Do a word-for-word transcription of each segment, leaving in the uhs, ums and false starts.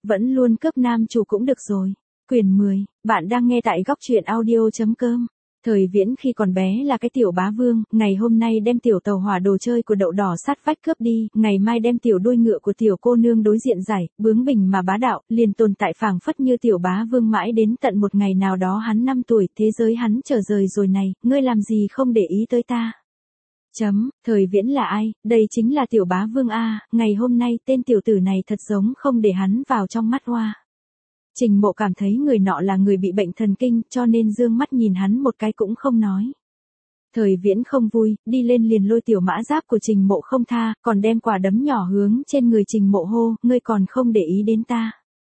vẫn luôn cướp nam chủ cũng được rồi. Quyển mười, bạn đang nghe tại góc truyện audio.com. Thời Viễn khi còn bé là cái tiểu bá vương, ngày hôm nay đem tiểu tàu hỏa đồ chơi của đậu đỏ sát vách cướp đi, ngày mai đem tiểu đuôi ngựa của tiểu cô nương đối diện giải, bướng bỉnh mà bá đạo, liền tồn tại phảng phất như tiểu bá vương mãi đến tận một ngày nào đó hắn năm tuổi, thế giới hắn trở rời rồi này, ngươi làm gì không để ý tới ta. Chấm, Thời Viễn là ai, đây chính là tiểu bá vương A, ngày hôm nay tên tiểu tử này thật giống không để hắn vào trong mắt hoa. Trình Mộ cảm thấy người nọ là người bị bệnh thần kinh, cho nên dương mắt nhìn hắn một cái cũng không nói. Thời Viễn không vui, đi lên liền lôi tiểu mã giáp của Trình Mộ không tha, còn đem quả đấm nhỏ hướng trên người Trình Mộ hô, ngươi còn không để ý đến ta.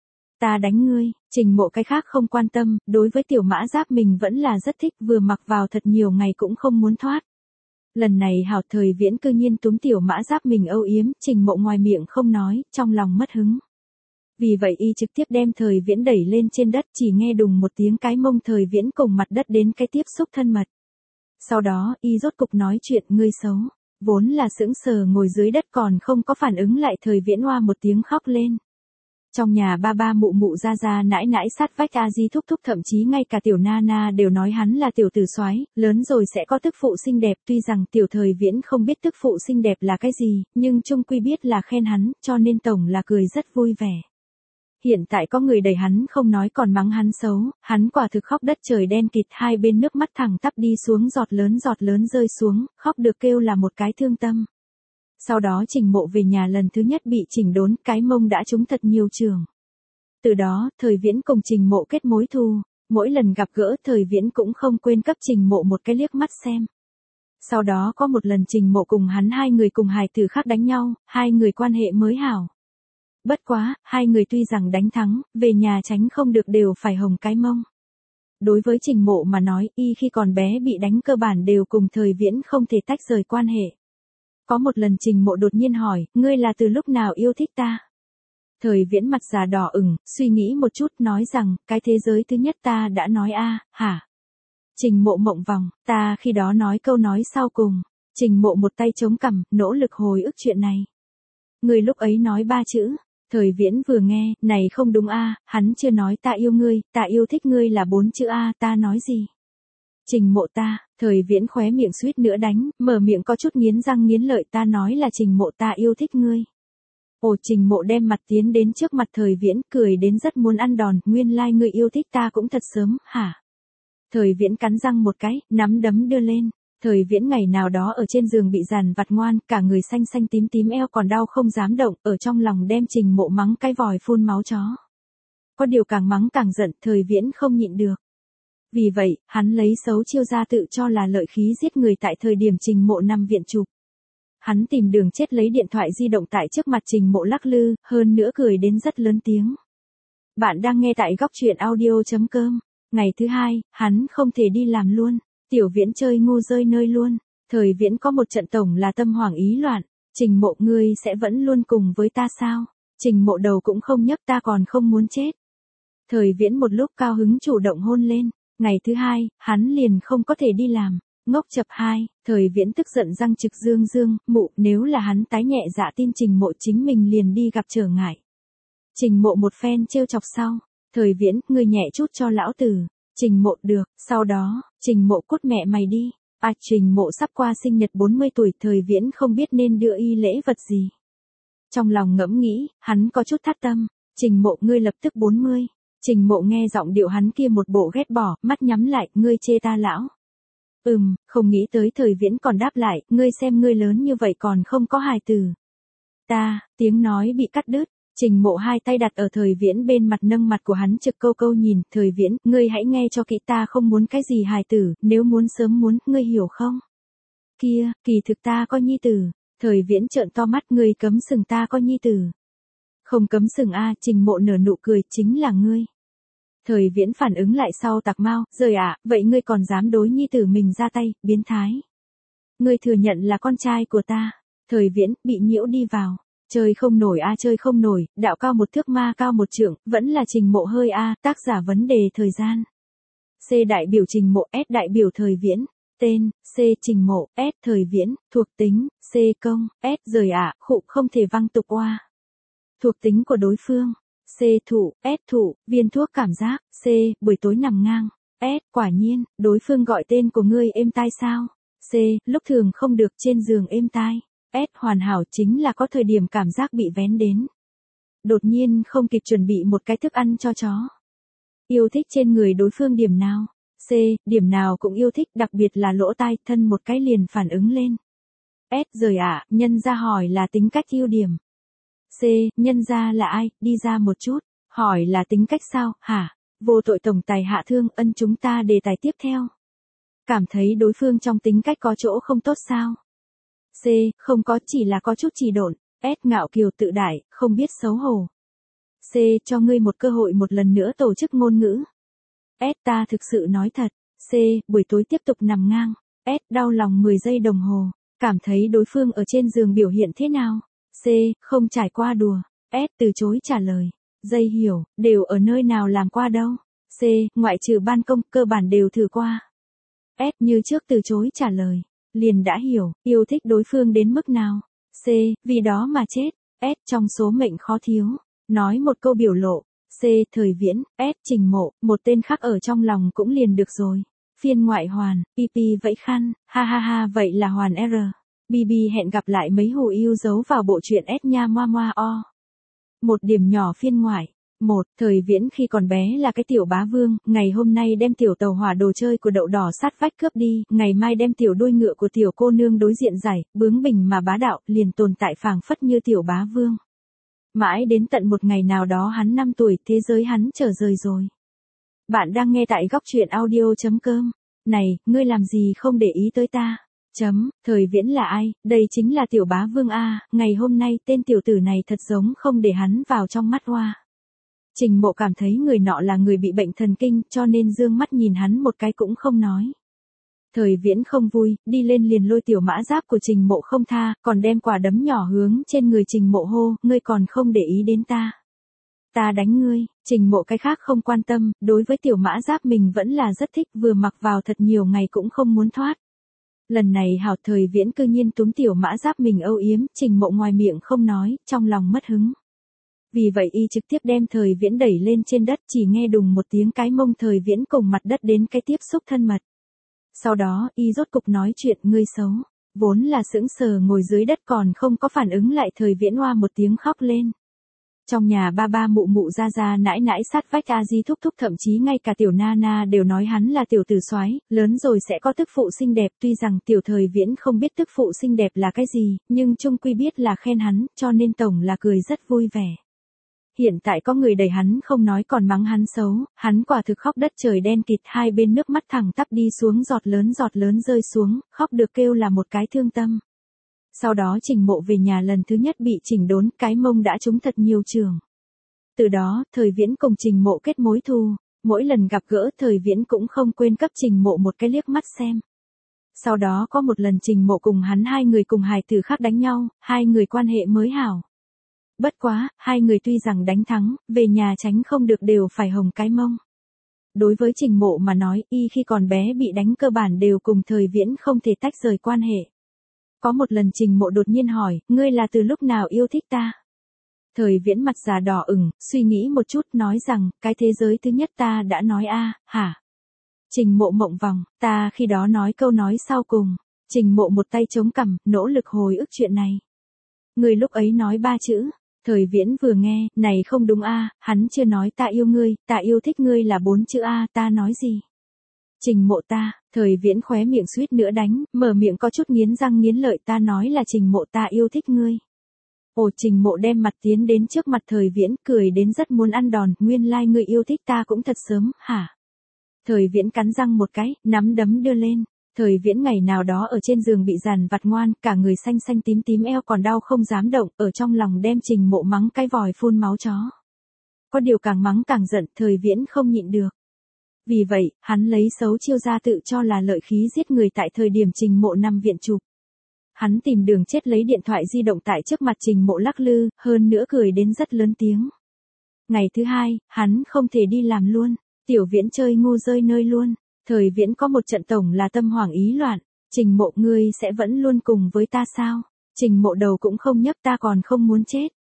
Ta đánh ngươi, Trình Mộ cái khác không quan tâm, đối với tiểu mã giáp mình vẫn là rất thích, vừa mặc vào thật nhiều ngày cũng không muốn thoát. Lần này hảo Thời Viễn cư nhiên túm tiểu mã giáp mình âu yếm, Trình Mộ ngoài miệng không nói, trong lòng mất hứng. Vì vậy y trực tiếp đem Thời Viễn đẩy lên trên đất, chỉ nghe đùng một tiếng cái mông Thời Viễn cùng mặt đất đến cái tiếp xúc thân mật. Sau đó y rốt cục nói chuyện, ngươi xấu, vốn là sững sờ ngồi dưới đất còn không có phản ứng lại Thời Viễn oa một tiếng khóc lên. Trong nhà ba ba mụ mụ ra ra nãi nãi sát vách a di thúc thúc thậm chí ngay cả tiểu na na đều nói hắn là tiểu tử soái, lớn rồi sẽ có tức phụ xinh đẹp, tuy rằng tiểu Thời Viễn không biết tức phụ xinh đẹp là cái gì, nhưng chung quy biết là khen hắn, cho nên tổng là cười rất vui vẻ. Hiện tại có người đẩy hắn không nói còn mắng hắn xấu, hắn quả thực khóc đất trời đen kịt, hai bên nước mắt thẳng tắp đi xuống, giọt lớn giọt lớn rơi xuống, khóc được kêu là một cái thương tâm. Sau đó Trình Mộ về nhà lần thứ nhất bị chỉnh đốn, cái mông đã trúng thật nhiều trường. Từ đó, Thời Viễn cùng Trình Mộ kết mối thù, mỗi lần gặp gỡ Thời Viễn cũng không quên cấp Trình Mộ một cái liếc mắt xem. Sau đó có một lần Trình Mộ cùng hắn hai người cùng hài tử khác đánh nhau, hai người quan hệ mới hảo. Bất quá, hai người tuy rằng đánh thắng, về nhà tránh không được đều phải hồng cái mông. Đối với Trình Mộ mà nói, y khi còn bé bị đánh cơ bản đều cùng Thời Viễn không thể tách rời quan hệ. Có một lần Trình Mộ đột nhiên hỏi, ngươi là từ lúc nào yêu thích ta? Thời Viễn mặt già đỏ ửng, suy nghĩ một chút nói rằng, cái thế giới thứ nhất ta đã nói a, hả? Trình Mộ mộng vòng, ta khi đó nói câu nói sau cùng. Trình Mộ một tay chống cằm, nỗ lực hồi ức chuyện này. Ngươi lúc ấy nói ba chữ. Thời Viễn vừa nghe, này không đúng a, hắn chưa nói ta yêu ngươi, ta yêu thích ngươi là bốn chữ a, ta nói gì? Trình Mộ ta, Thời Viễn khóe miệng suýt nữa đánh, mở miệng có chút nghiến răng nghiến lợi, ta nói là Trình Mộ ta yêu thích ngươi. Ồ, Trình Mộ đem mặt tiến đến trước mặt Thời Viễn, cười đến rất muốn ăn đòn, nguyên lai like ngươi yêu thích ta cũng thật sớm, hả? Thời Viễn cắn răng một cái, nắm đấm đưa lên. Thời Viễn ngày nào đó ở trên giường bị dàn vặt ngoan, cả người xanh xanh tím tím, eo còn đau không dám động, ở trong lòng đem Trình Mộ mắng cái vòi phun máu chó. Có điều càng mắng càng giận, Thời Viễn không nhịn được. Vì vậy, hắn lấy xấu chiêu ra tự cho là lợi khí giết người tại thời điểm Trình Mộ nằm viện chụp. Hắn tìm đường chết lấy điện thoại di động tại trước mặt Trình Mộ lắc lư, hơn nữa cười đến rất lớn tiếng. Bạn đang nghe tại góc truyện audio.com. Ngày thứ hai, hắn không thể đi làm luôn. Tiểu Viễn chơi ngu rơi nơi luôn. Thời Viễn có một trận tổng là tâm hoảng ý loạn. Trình Mộ ngươi sẽ vẫn luôn cùng với ta sao? Trình Mộ đầu cũng không nhấc, ta còn không muốn chết. Thời Viễn một lúc cao hứng chủ động hôn lên. Ngày thứ hai, hắn liền không có thể đi làm. Ngốc chập hai, Thời Viễn tức giận răng trực dương dương, mụ, nếu là hắn tái nhẹ dạ tin Trình Mộ chính mình liền đi gặp trở ngại. Trình Mộ một phen trêu chọc sau. Thời Viễn, ngươi nhẹ chút cho lão tử. Trình Mộ được, sau đó, Trình Mộ cút mẹ mày đi. À, Trình Mộ sắp qua sinh nhật bốn mươi tuổi, Thời Viễn không biết nên đưa y lễ vật gì. Trong lòng ngẫm nghĩ, hắn có chút thắt tâm. Trình Mộ ngươi lập tức bốn mươi. Trình Mộ nghe giọng điệu hắn kia một bộ ghét bỏ, mắt nhắm lại, ngươi chê ta lão. Ừm, không nghĩ tới Thời Viễn còn đáp lại, ngươi xem ngươi lớn như vậy còn không có hài tử. Ta, tiếng nói bị cắt đứt. Trình Mộ hai tay đặt ở Thời Viễn bên mặt, nâng mặt của hắn trực câu câu nhìn, Thời Viễn, ngươi hãy nghe cho kỹ, ta không muốn cái gì hài tử, nếu muốn sớm muốn, ngươi hiểu không? Kia, kỳ thực ta có nhi tử. Thời Viễn trợn to mắt, ngươi cấm sừng ta có nhi tử. Không cấm sừng a, Trình Mộ nở nụ cười, chính là ngươi. Thời Viễn phản ứng lại sau tạc mau, rời ạ, à, vậy ngươi còn dám đối nhi tử mình ra tay, biến thái. Ngươi thừa nhận là con trai của ta. Thời Viễn, bị nhiễu đi vào. Chơi không nổi a, chơi không nổi, đạo cao một thước ma cao một trượng, vẫn là Trình Mộ hơi a, tác giả vấn đề thời gian. C đại biểu Trình Mộ, S đại biểu Thời Viễn. Tên, C Trình Mộ, S Thời Viễn, thuộc tính, C công, S rời ạ, à, khụ không thể văng tục oa. Thuộc tính của đối phương, C. Thụ, S. Thụ, viên thuốc cảm giác. C. Buổi tối nằm ngang. S. Quả nhiên, đối phương gọi tên của ngươi êm tai sao? C. Lúc thường không được trên giường êm tai. S. Hoàn hảo chính là có thời điểm cảm giác bị vén đến. Đột nhiên không kịp chuẩn bị một cái thức ăn cho chó. Yêu thích trên người đối phương điểm nào? C. Điểm nào cũng yêu thích, đặc biệt là lỗ tai, thân một cái liền phản ứng lên. S. Rời ạ, à, nhân ra hỏi là tính cách ưu điểm. C. Nhân ra là ai, đi ra một chút. Hỏi là tính cách sao, hả? Vô tội tổng tài hạ thương, ân chúng ta đề tài tiếp theo. Cảm thấy đối phương trong tính cách có chỗ không tốt sao? C. Không có, chỉ là có chút trì độn. S. Ngạo kiều tự đại, không biết xấu hổ. C. Cho ngươi một cơ hội một lần nữa tổ chức ngôn ngữ. S. Ta thực sự nói thật. C. Buổi tối tiếp tục nằm ngang. S. Đau lòng mười giây đồng hồ. Cảm thấy đối phương ở trên giường biểu hiện thế nào? C. Không trải qua đùa. S. Từ chối trả lời. Dây hiểu, đều ở nơi nào làm qua đâu. C. Ngoại trừ ban công, cơ bản đều thử qua. S. Như trước từ chối trả lời. Liền đã hiểu, yêu thích đối phương đến mức nào. C. Vì đó mà chết. S. Trong số mệnh khó thiếu. Nói một câu biểu lộ. C. Thời viễn. S. Trình mộ, một tên khác ở trong lòng cũng liền được rồi. Phiên ngoại hoàn, pi pi vẫy khăn, ha ha ha vậy là hoàn R. bê bê hẹn gặp lại mấy hù yêu dấu vào bộ truyện S nha moa moa o. Một điểm nhỏ phiên ngoại. Một, thời viễn khi còn bé là cái tiểu bá vương, ngày hôm nay đem tiểu tàu hỏa đồ chơi của đậu đỏ sát vách cướp đi, ngày mai đem tiểu đuôi ngựa của tiểu cô nương đối diện giải, bướng bỉnh mà bá đạo, liền tồn tại phảng phất như tiểu bá vương. Mãi đến tận một ngày nào đó hắn năm tuổi, thế giới hắn trở rời rồi. Bạn đang nghe tại góc truyện audio.com. Này, ngươi làm gì không để ý tới ta? Chấm, thời viễn là ai? Đây chính là tiểu bá vương A, ngày hôm nay tên tiểu tử này thật giống không để hắn vào trong mắt hoa. Trình mộ cảm thấy người nọ là người bị bệnh thần kinh, cho nên dương mắt nhìn hắn một cái cũng không nói. Thời viễn không vui, đi lên liền lôi tiểu mã giáp của trình mộ không tha, còn đem quả đấm nhỏ hướng trên người trình mộ hô, ngươi còn không để ý đến ta. Ta đánh ngươi, trình mộ cái khác không quan tâm, đối với tiểu mã giáp mình vẫn là rất thích, vừa mặc vào thật nhiều ngày cũng không muốn thoát. Lần này hảo thời viễn cư nhiên túm tiểu mã giáp mình âu yếm, trình mộ ngoài miệng không nói, trong lòng mất hứng. Vì vậy y trực tiếp đem thời viễn đẩy lên trên đất, chỉ nghe đùng một tiếng cái mông thời viễn cùng mặt đất đến cái tiếp xúc thân mật. Sau đó y rốt cục nói chuyện, ngươi xấu. Vốn là sững sờ ngồi dưới đất còn không có phản ứng lại thời viễn hoa một tiếng khóc lên. Trong nhà ba ba mụ mụ ra ra nãi nãi sát vách a di thúc thúc thậm chí ngay cả tiểu na na đều nói hắn là tiểu tử soái, lớn rồi sẽ có tức phụ xinh đẹp, tuy rằng tiểu thời viễn không biết tức phụ xinh đẹp là cái gì, nhưng chung quy biết là khen hắn, cho nên tổng là cười rất vui vẻ. Hiện tại có người đẩy hắn không nói còn mắng hắn xấu, hắn quả thực khóc đất trời đen kịt, hai bên nước mắt thẳng tắp đi xuống, giọt lớn giọt lớn rơi xuống, khóc được kêu là một cái thương tâm. Sau đó trình mộ về nhà lần thứ nhất bị chỉnh đốn, cái mông đã trúng thật nhiều trường. Từ đó, thời viễn cùng trình mộ kết mối thù, mỗi lần gặp gỡ thời viễn cũng không quên cấp trình mộ một cái liếc mắt xem. Sau đó có một lần trình mộ cùng hắn hai người cùng hài tử khác đánh nhau, hai người quan hệ mới hảo. Bất quá, hai người tuy rằng đánh thắng, về nhà tránh không được đều phải hồng cái mông. Đối với trình mộ mà nói, y khi còn bé bị đánh cơ bản đều cùng thời viễn không thể tách rời quan hệ. Có một lần trình mộ đột nhiên hỏi, ngươi là từ lúc nào yêu thích ta? Thời viễn mặt già đỏ ửng, suy nghĩ một chút nói rằng, cái thế giới thứ nhất ta đã nói a, hả? Trình mộ mộng vòng, ta khi đó nói câu nói sau cùng. Trình mộ một tay chống cằm, nỗ lực hồi ức chuyện này. Ngươi lúc ấy nói ba chữ. Thời viễn vừa nghe, này không đúng a, hắn chưa nói ta yêu ngươi, ta yêu thích ngươi là bốn chữ a, ta nói gì? Trình mộ ta, thời viễn khóe miệng suýt nữa đánh, mở miệng có chút nghiến răng nghiến lợi, ta nói là trình mộ ta yêu thích ngươi. Ồ, trình mộ đem mặt tiến đến trước mặt thời viễn, cười đến rất muốn ăn đòn, nguyên lai like ngươi yêu thích ta cũng thật sớm, hả? Thời viễn cắn răng một cái, nắm đấm đưa lên. Thời viễn ngày nào đó ở trên giường bị dằn vặt ngoan, cả người xanh xanh tím tím eo còn đau không dám động, ở trong lòng đem trình mộ mắng cái vòi phun máu chó. Có điều càng mắng càng giận, thời viễn không nhịn được. Vì vậy, hắn lấy xấu chiêu ra tự cho là lợi khí giết người tại thời điểm trình mộ nằm viện chụp. Hắn tìm đường chết lấy điện thoại di động tại trước mặt trình mộ lắc lư, hơn nữa cười đến rất lớn tiếng. Ngày thứ hai, hắn không thể đi làm luôn, tiểu viễn chơi ngu rơi nơi luôn. Thời viễn có một trận tổng là tâm hoảng ý loạn, trình mộ ngươi sẽ vẫn luôn cùng với ta sao? Trình mộ đầu cũng không nhấc, ta còn không muốn chết.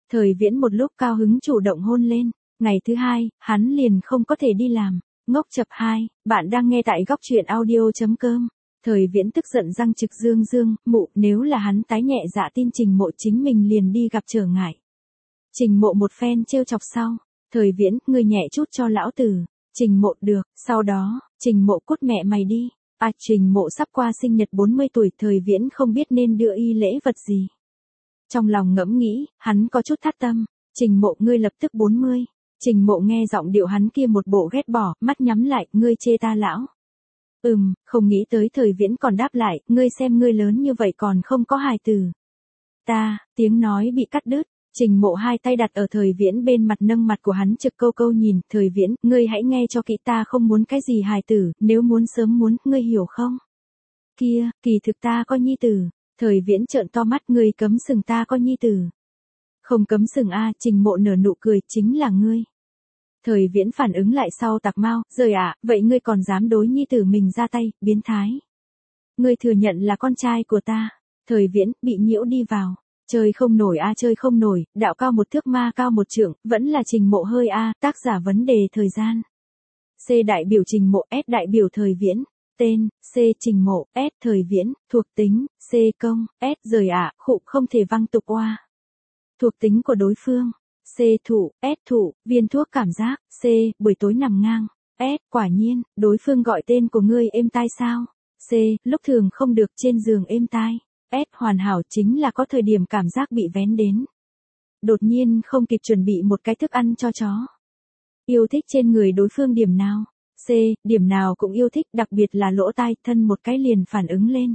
Thời Viễn một lúc cao hứng chủ động hôn lên. Ngày thứ hai, hắn liền không có thể đi làm. Ngốc chập hai, bạn đang nghe tại góc truyện audio.com. Thời Viễn tức giận răng trực dương dương, mụ, nếu là hắn tái nhẹ dạ tin Trình Mộ chính mình liền đi gặp trở ngại. Trình Mộ một phen trêu chọc sau. Thời Viễn, ngươi nhẹ chút cho lão tử. Trình Mộ được, sau đó, Trình Mộ cút mẹ mày đi. À, Trình Mộ sắp qua sinh nhật bốn mươi tuổi, Thời Viễn không biết nên đưa y lễ vật gì. Trong lòng ngẫm nghĩ, hắn có chút thắt tâm. Trình Mộ, ngươi lập tức bốn mươi. Trình Mộ nghe giọng điệu hắn kia một bộ ghét bỏ, mắt nhắm lại, ngươi chê ta lão. Ừm, không nghĩ tới Thời Viễn còn đáp lại, ngươi xem ngươi lớn như vậy còn không có hài tử. Ta, tiếng nói bị cắt đứt. Trình Mộ hai tay đặt ở Thời Viễn bên mặt nâng mặt của hắn trực câu câu nhìn, Thời Viễn, ngươi hãy nghe cho kỹ, ta không muốn cái gì hài tử, nếu muốn sớm muốn, ngươi hiểu không? Kia, kỳ thực ta có nhi tử. Thời Viễn trợn to mắt, ngươi cấm sừng ta có nhi tử. Không cấm sừng a, Trình Mộ nở nụ cười, chính là ngươi. Thời Viễn phản ứng lại sau tạc mau, rời ạ, vậy ngươi còn dám đối nhi tử mình ra tay, biến thái. Ngươi thừa nhận là con trai của ta. Thời Viễn, bị nhiễu đi vào. Chơi không nổi a, chơi không nổi, đạo cao một thước ma cao một trượng, vẫn là Trình Mộ hơi a, tác giả vấn đề thời gian. C đại biểu Trình Mộ, S đại biểu Thời Viễn. Tên, C Trình Mộ, S Thời Viễn, thuộc tính, C công, S rời ạ, khụ không thể văng tục oa. Thuộc tính của đối phương, C thủ, S thủ, viên thuốc cảm giác, C buổi tối nằm ngang, S quả nhiên, đối phương gọi tên của ngươi êm tai sao? C lúc thường không được trên giường êm tai. S hoàn hảo chính là có thời điểm cảm giác bị vén đến. Đột nhiên không kịp chuẩn bị một cái thức ăn cho chó. Yêu thích trên người đối phương điểm nào? C, điểm nào cũng yêu thích, đặc biệt là lỗ tai, thân một cái liền phản ứng lên.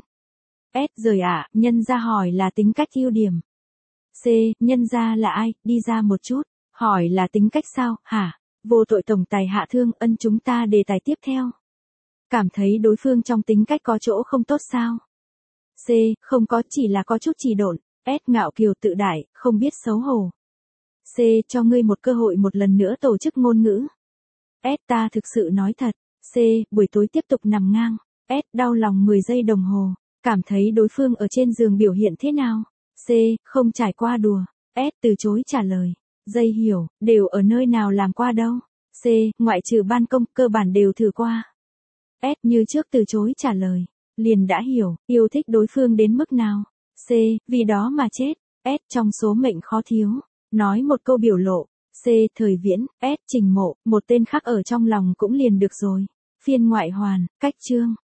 S rời ạ, nhân ra hỏi là tính cách ưu điểm. C, nhân ra là ai, đi ra một chút, hỏi là tính cách sao, hả? Vô tội tổng tài hạ thương, ân chúng ta đề tài tiếp theo. Cảm thấy đối phương trong tính cách có chỗ không tốt sao? C, không có, chỉ là có chút trì độn. S ngạo kiều tự đại, không biết xấu hổ. C, cho ngươi một cơ hội một lần nữa tổ chức ngôn ngữ. S ta thực sự nói thật. C, buổi tối tiếp tục nằm ngang. S đau lòng mười giây đồng hồ. Cảm thấy đối phương ở trên giường biểu hiện thế nào? C, không trải qua đùa. S từ chối trả lời. Dây hiểu, đều ở nơi nào làm qua đâu. C, ngoại trừ ban công, cơ bản đều thử qua. S như trước từ chối trả lời. Liền đã hiểu, yêu thích đối phương đến mức nào. C, vì đó mà chết. S trong số mệnh khó thiếu. Nói một câu biểu lộ. C, Thời Viễn, S Trình Mộ, một tên khác ở trong lòng cũng liền được rồi. Phiên ngoại hoàn, cách chương.